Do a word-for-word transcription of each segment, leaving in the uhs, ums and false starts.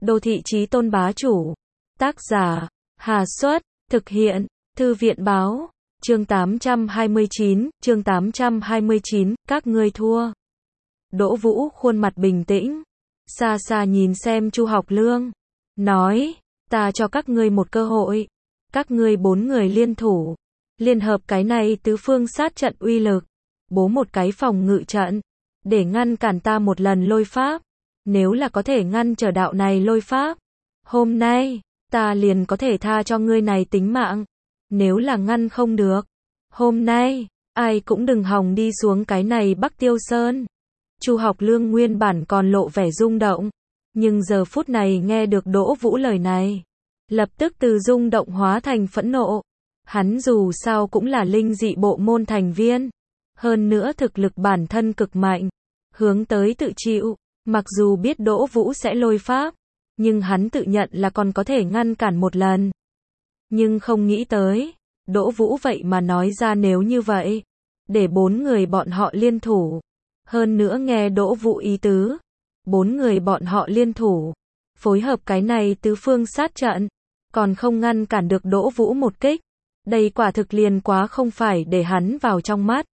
Đô thị chí tôn bá chủ. Tác giả, Hà Xuất, thực hiện, Thư viện báo, chương tám trăm hai mươi chín, chương tám trăm hai mươi chín, các ngươi thua. Đỗ Vũ khuôn mặt bình tĩnh, xa xa nhìn xem Chu Học Lương, nói, ta cho các ngươi một cơ hội, các ngươi bốn người liên thủ, liên hợp cái này tứ phương sát trận uy lực, bố một cái phòng ngự trận, để ngăn cản ta một lần lôi pháp, nếu là có thể ngăn trở đạo này lôi pháp, hôm nay, ta liền có thể tha cho ngươi này tính mạng, nếu là ngăn không được, hôm nay, ai cũng đừng hòng đi xuống cái này Bắc Tiêu Sơn. Chu Học Lương nguyên bản còn lộ vẻ rung động, nhưng giờ phút này nghe được Đỗ Vũ lời này, lập tức từ rung động hóa thành phẫn nộ. Hắn dù sao cũng là linh dị bộ môn thành viên, hơn nữa thực lực bản thân cực mạnh, hướng tới tự chịu, mặc dù biết Đỗ Vũ sẽ lôi pháp, nhưng hắn tự nhận là còn có thể ngăn cản một lần. Nhưng không nghĩ tới, Đỗ Vũ vậy mà nói ra nếu như vậy, để bốn người bọn họ liên thủ. Hơn nữa nghe Đỗ Vũ ý tứ, bốn người bọn họ liên thủ, phối hợp cái này tứ phương sát trận, còn không ngăn cản được Đỗ Vũ một kích. Đây quả thực liền quá không phải để hắn vào trong mắt.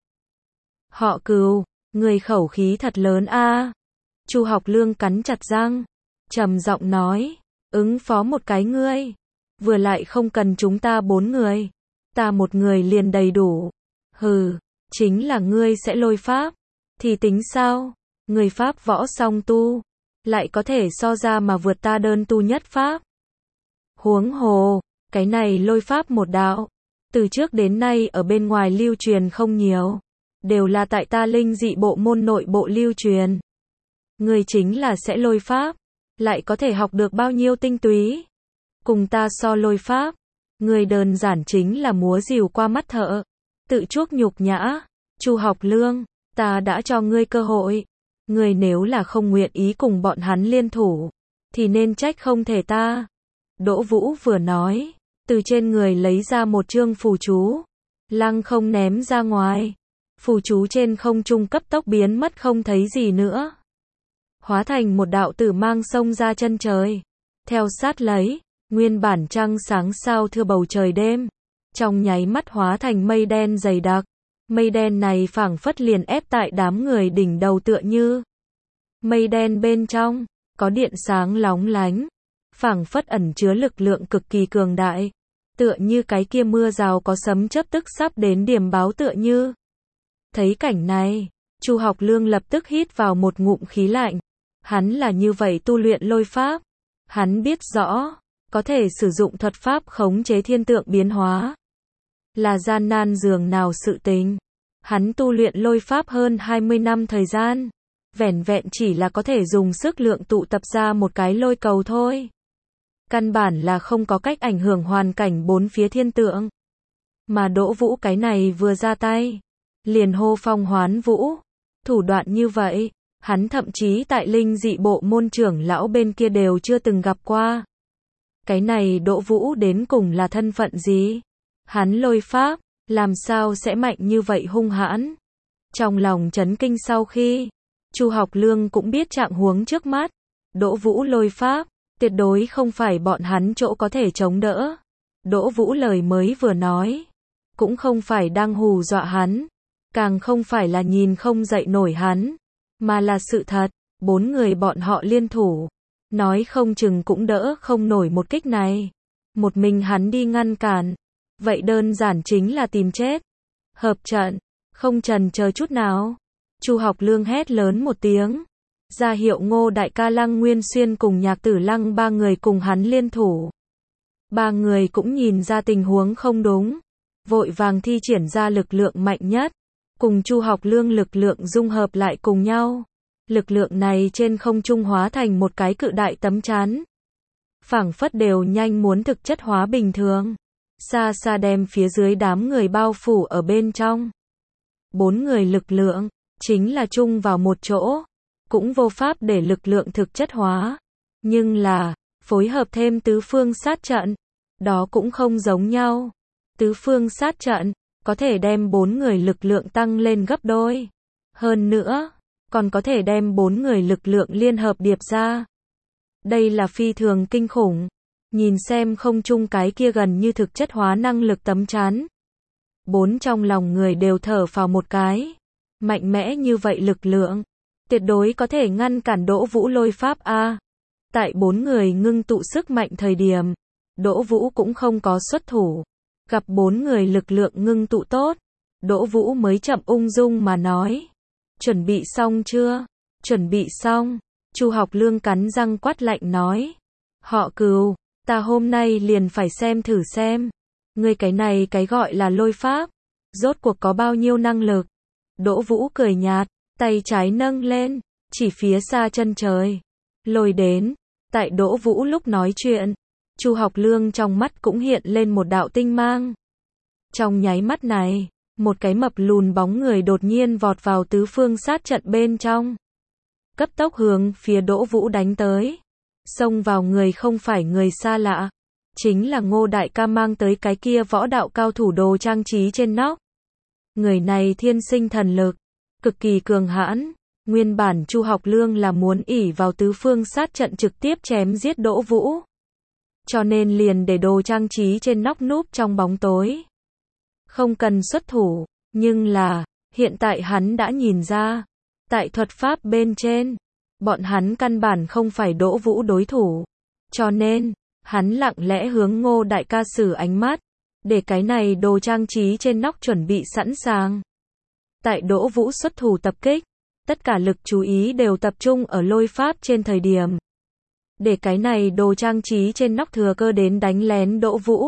Họ Cừu, người khẩu khí thật lớn a. Chu Học Lương cắn chặt răng, trầm giọng nói, ứng phó một cái ngươi, vừa lại không cần chúng ta bốn người, ta một người liền đầy đủ. Hừ, chính là ngươi sẽ lôi pháp, thì tính sao? Người pháp võ song tu, lại có thể so ra mà vượt ta đơn tu nhất pháp. Huống hồ, cái này lôi pháp một đạo, từ trước đến nay ở bên ngoài lưu truyền không nhiều, đều là tại ta linh dị bộ môn nội bộ lưu truyền. Người chính là sẽ lôi pháp, lại có thể học được bao nhiêu tinh túy. Cùng ta so lôi pháp, người đơn giản chính là múa rìu qua mắt thợ, tự chuốc nhục nhã. Chu Học Lương, ta đã cho ngươi cơ hội, ngươi nếu là không nguyện ý cùng bọn hắn liên thủ, thì nên trách không thể ta. Đỗ Vũ vừa nói, từ trên người lấy ra một chương phù chú, lăng không ném ra ngoài. Phù chú trên không trung cấp tốc biến mất không thấy gì nữa, hóa thành một đạo tử mang xông ra chân trời. Theo sát lấy, nguyên bản trăng sáng sao thưa bầu trời đêm, trong nháy mắt hóa thành mây đen dày đặc. Mây đen này phảng phất liền ép tại đám người đỉnh đầu tựa như. Mây đen bên trong, có điện sáng lóng lánh, phảng phất ẩn chứa lực lượng cực kỳ cường đại, tựa như cái kia mưa rào có sấm chớp tức sắp đến điểm báo tựa như. Thấy cảnh này, Chu Học Lương lập tức hít vào một ngụm khí lạnh. Hắn là như vậy tu luyện lôi pháp, hắn biết rõ, có thể sử dụng thuật pháp khống chế thiên tượng biến hóa, là gian nan dường nào sự tình. Hắn tu luyện lôi pháp hơn hai mươi năm thời gian, vẻn vẹn chỉ là có thể dùng sức lượng tụ tập ra một cái lôi cầu thôi. Căn bản là không có cách ảnh hưởng hoàn cảnh bốn phía thiên tượng. Mà Đỗ Vũ cái này vừa ra tay, liền hô phong hoán vũ. Thủ đoạn như vậy, hắn thậm chí tại linh dị bộ môn trưởng lão bên kia đều chưa từng gặp qua. Cái này Đỗ Vũ đến cùng là thân phận gì? Hắn lôi pháp, làm sao sẽ mạnh như vậy hung hãn? Trong lòng chấn kinh sau khi, Chu Học Lương cũng biết trạng huống trước mắt. Đỗ Vũ lôi pháp, tuyệt đối không phải bọn hắn chỗ có thể chống đỡ. Đỗ Vũ lời mới vừa nói, cũng không phải đang hù dọa hắn, càng không phải là nhìn không dậy nổi hắn, mà là sự thật. Bốn người bọn họ liên thủ, nói không chừng cũng đỡ không nổi một kích này. Một mình hắn đi ngăn cản, vậy đơn giản chính là tìm chết. Hợp trận, không chần chờ chút nào, Chu Học Lương hét lớn một tiếng, ra hiệu Ngô đại ca Lăng Nguyên Xuyên cùng Nhạc Tử Lăng ba người cùng hắn liên thủ. Ba người cũng nhìn ra tình huống không đúng, vội vàng thi triển ra lực lượng mạnh nhất, cùng Chu Học Lương lực lượng dung hợp lại cùng nhau. Lực lượng này trên không trung hóa thành một cái cự đại tấm chắn, phảng phất đều nhanh muốn thực chất hóa bình thường, xa xa đem phía dưới đám người bao phủ ở bên trong. Bốn người lực lượng, chính là chung vào một chỗ, cũng vô pháp để lực lượng thực chất hóa. Nhưng là, phối hợp thêm tứ phương sát trận, đó cũng không giống nhau. Tứ phương sát trận, có thể đem bốn người lực lượng tăng lên gấp đôi. Hơn nữa, còn có thể đem bốn người lực lượng liên hợp điệp ra. Đây là phi thường kinh khủng. Nhìn xem không trung cái kia gần như thực chất hóa năng lực tấm chắn. Bốn trong lòng người đều thở phào một cái. Mạnh mẽ như vậy lực lượng. Tuyệt đối có thể ngăn cản Đỗ Vũ lôi pháp A. Tại bốn người ngưng tụ sức mạnh thời điểm. Đỗ Vũ cũng không có xuất thủ. Gặp bốn người lực lượng ngưng tụ tốt. Đỗ Vũ mới chậm ung dung mà nói. Chuẩn bị xong chưa? Chuẩn bị xong. Chu Học Lương cắn răng quát lạnh nói. Họ Cừu, ta hôm nay liền phải xem thử xem. Ngươi cái này cái gọi là lôi pháp. Rốt cuộc có bao nhiêu năng lực? Đỗ Vũ cười nhạt, tay trái nâng lên, chỉ phía xa chân trời. Lôi đến. Tại Đỗ Vũ lúc nói chuyện, Chu Học Lương trong mắt cũng hiện lên một đạo tinh mang. Trong nháy mắt này, một cái mập lùn bóng người đột nhiên vọt vào tứ phương sát trận bên trong. Cấp tốc hướng phía Đỗ Vũ đánh tới. Xông vào người không phải người xa lạ. Chính là Ngô Đại Ca mang tới cái kia võ đạo cao thủ đồ trang trí trên nóc. Người này thiên sinh thần lực, cực kỳ cường hãn. Nguyên bản Chu Học Lương là muốn ỷ vào tứ phương sát trận trực tiếp chém giết Đỗ Vũ. Cho nên liền để đồ trang trí trên nóc núp trong bóng tối. Không cần xuất thủ, nhưng là, hiện tại hắn đã nhìn ra. Tại thuật pháp bên trên, bọn hắn căn bản không phải Đỗ Vũ đối thủ. Cho nên, hắn lặng lẽ hướng Ngô Đại Ca sử ánh mắt, để cái này đồ trang trí trên nóc chuẩn bị sẵn sàng. Tại Đỗ Vũ xuất thủ tập kích, tất cả lực chú ý đều tập trung ở lôi pháp trên thời điểm. Để cái này đồ trang trí trên nóc thừa cơ đến đánh lén Đỗ Vũ.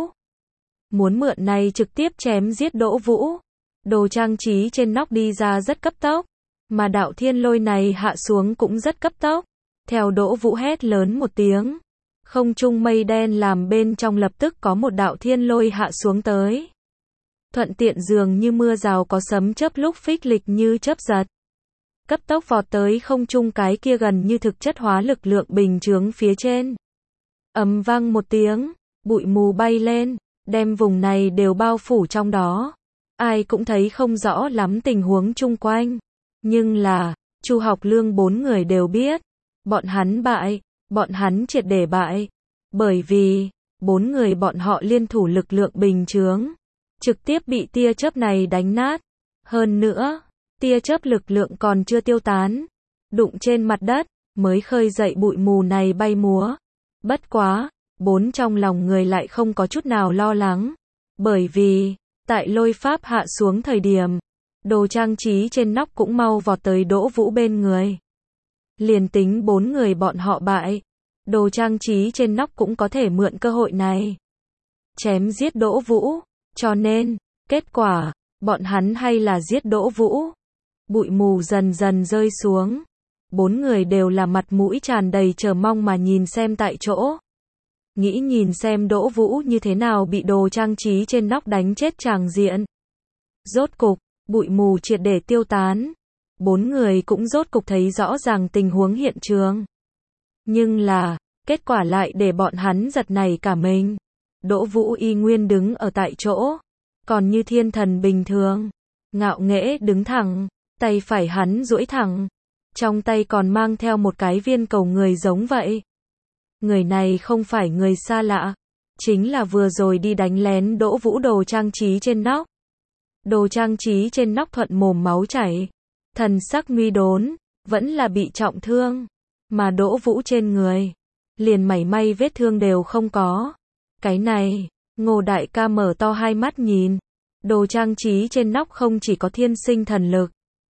Muốn mượn này trực tiếp chém giết Đỗ Vũ. Đồ trang trí trên nóc đi ra rất cấp tốc. Mà đạo thiên lôi này hạ xuống cũng rất cấp tốc. Theo Đỗ Vũ hét lớn một tiếng. Không trung mây đen làm bên trong lập tức có một đạo thiên lôi hạ xuống tới. Thuận tiện dường như mưa rào có sấm chớp lúc phích lịch như chớp giật. Cấp tốc vọt tới không trung cái kia gần như thực chất hóa lực lượng bình chướng phía trên. Ầm vang một tiếng, bụi mù bay lên, đem vùng này đều bao phủ trong đó. Ai cũng thấy không rõ lắm tình huống chung quanh. Nhưng là, Chu Học Lương bốn người đều biết. Bọn hắn bại, bọn hắn triệt để bại. Bởi vì, bốn người bọn họ liên thủ lực lượng bình chướng. Trực tiếp bị tia chớp này đánh nát. Hơn nữa, tia chớp lực lượng còn chưa tiêu tán. Đụng trên mặt đất, mới khơi dậy bụi mù này bay múa. Bất quá, bốn trong lòng người lại không có chút nào lo lắng. Bởi vì, tại lôi pháp hạ xuống thời điểm, đồ trang trí trên nóc cũng mau vọt tới Đỗ Vũ bên người. Liền tính bốn người bọn họ bại, đồ trang trí trên nóc cũng có thể mượn cơ hội này. Chém giết Đỗ Vũ, cho nên, kết quả, bọn hắn hay là giết Đỗ Vũ. Bụi mù dần dần rơi xuống. Bốn người đều là mặt mũi tràn đầy chờ mong mà nhìn xem tại chỗ. Nghĩ nhìn xem Đỗ Vũ như thế nào bị đồ trang trí trên nóc đánh chết tràng diện. Rốt cục, bụi mù triệt để tiêu tán. Bốn người cũng rốt cục thấy rõ ràng tình huống hiện trường. Nhưng là, kết quả lại để bọn hắn giật nảy cả mình. Đỗ Vũ y nguyên đứng ở tại chỗ. Còn như thiên thần bình thường. Ngạo nghễ đứng thẳng. Tay phải hắn duỗi thẳng. Trong tay còn mang theo một cái viên cầu người giống vậy. Người này không phải người xa lạ. Chính là vừa rồi đi đánh lén Đỗ Vũ đồ trang trí trên nóc. Đồ trang trí trên nóc thuận mồm máu chảy. Thần sắc nguy đốn. Vẫn là bị trọng thương. Mà Đỗ Vũ trên người. Liền mảy may vết thương đều không có. Cái này. Ngô Đại Ca mở to hai mắt nhìn. Đồ trang trí trên nóc không chỉ có thiên sinh thần lực.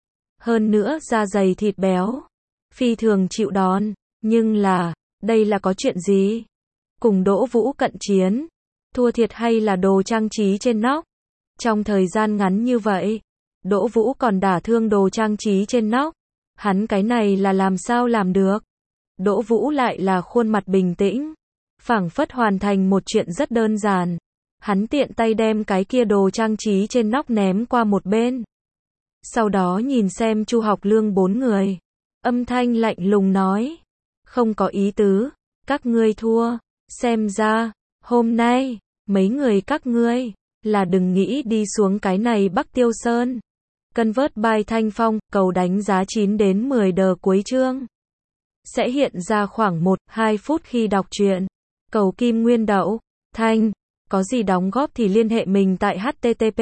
Hơn nữa da dày thịt béo. Phi thường chịu đòn. Nhưng là, đây là có chuyện gì? Cùng Đỗ Vũ cận chiến. Thua thiệt hay là đồ trang trí trên nóc? Trong thời gian ngắn như vậy, Đỗ Vũ còn đả thương đồ trang trí trên nóc. Hắn cái này là làm sao làm được? Đỗ Vũ lại là khuôn mặt bình tĩnh. Phảng phất hoàn thành một chuyện rất đơn giản. Hắn tiện tay đem cái kia đồ trang trí trên nóc ném qua một bên. Sau đó nhìn xem Chu Học Lương bốn người. Âm thanh lạnh lùng nói. Không có ý tứ. Các ngươi thua. Xem ra, hôm nay, mấy người các ngươi, là đừng nghĩ đi xuống cái này Bắc Tiêu Sơn. Convert by Thanh Phong, cầu đánh giá chín đến mười đờ cuối chương. sẽ hiện ra khoảng một đến hai phút khi đọc truyện. Cầu Kim Nguyên Đậu, Thanh, có gì đóng góp thì liên hệ mình tại h t t p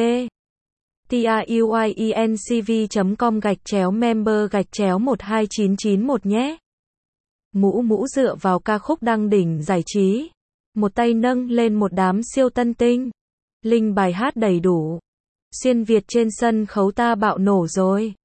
truyencv chấm com gạch chéo member gạch chéo một hai chín chín một nhé. Mũ mũ dựa vào ca khúc đăng đỉnh giải trí. Một tay nâng lên một đám siêu tân tinh. Link bài hát đầy đủ. Xuyên Việt trên sân khấu ta bạo nổ rồi.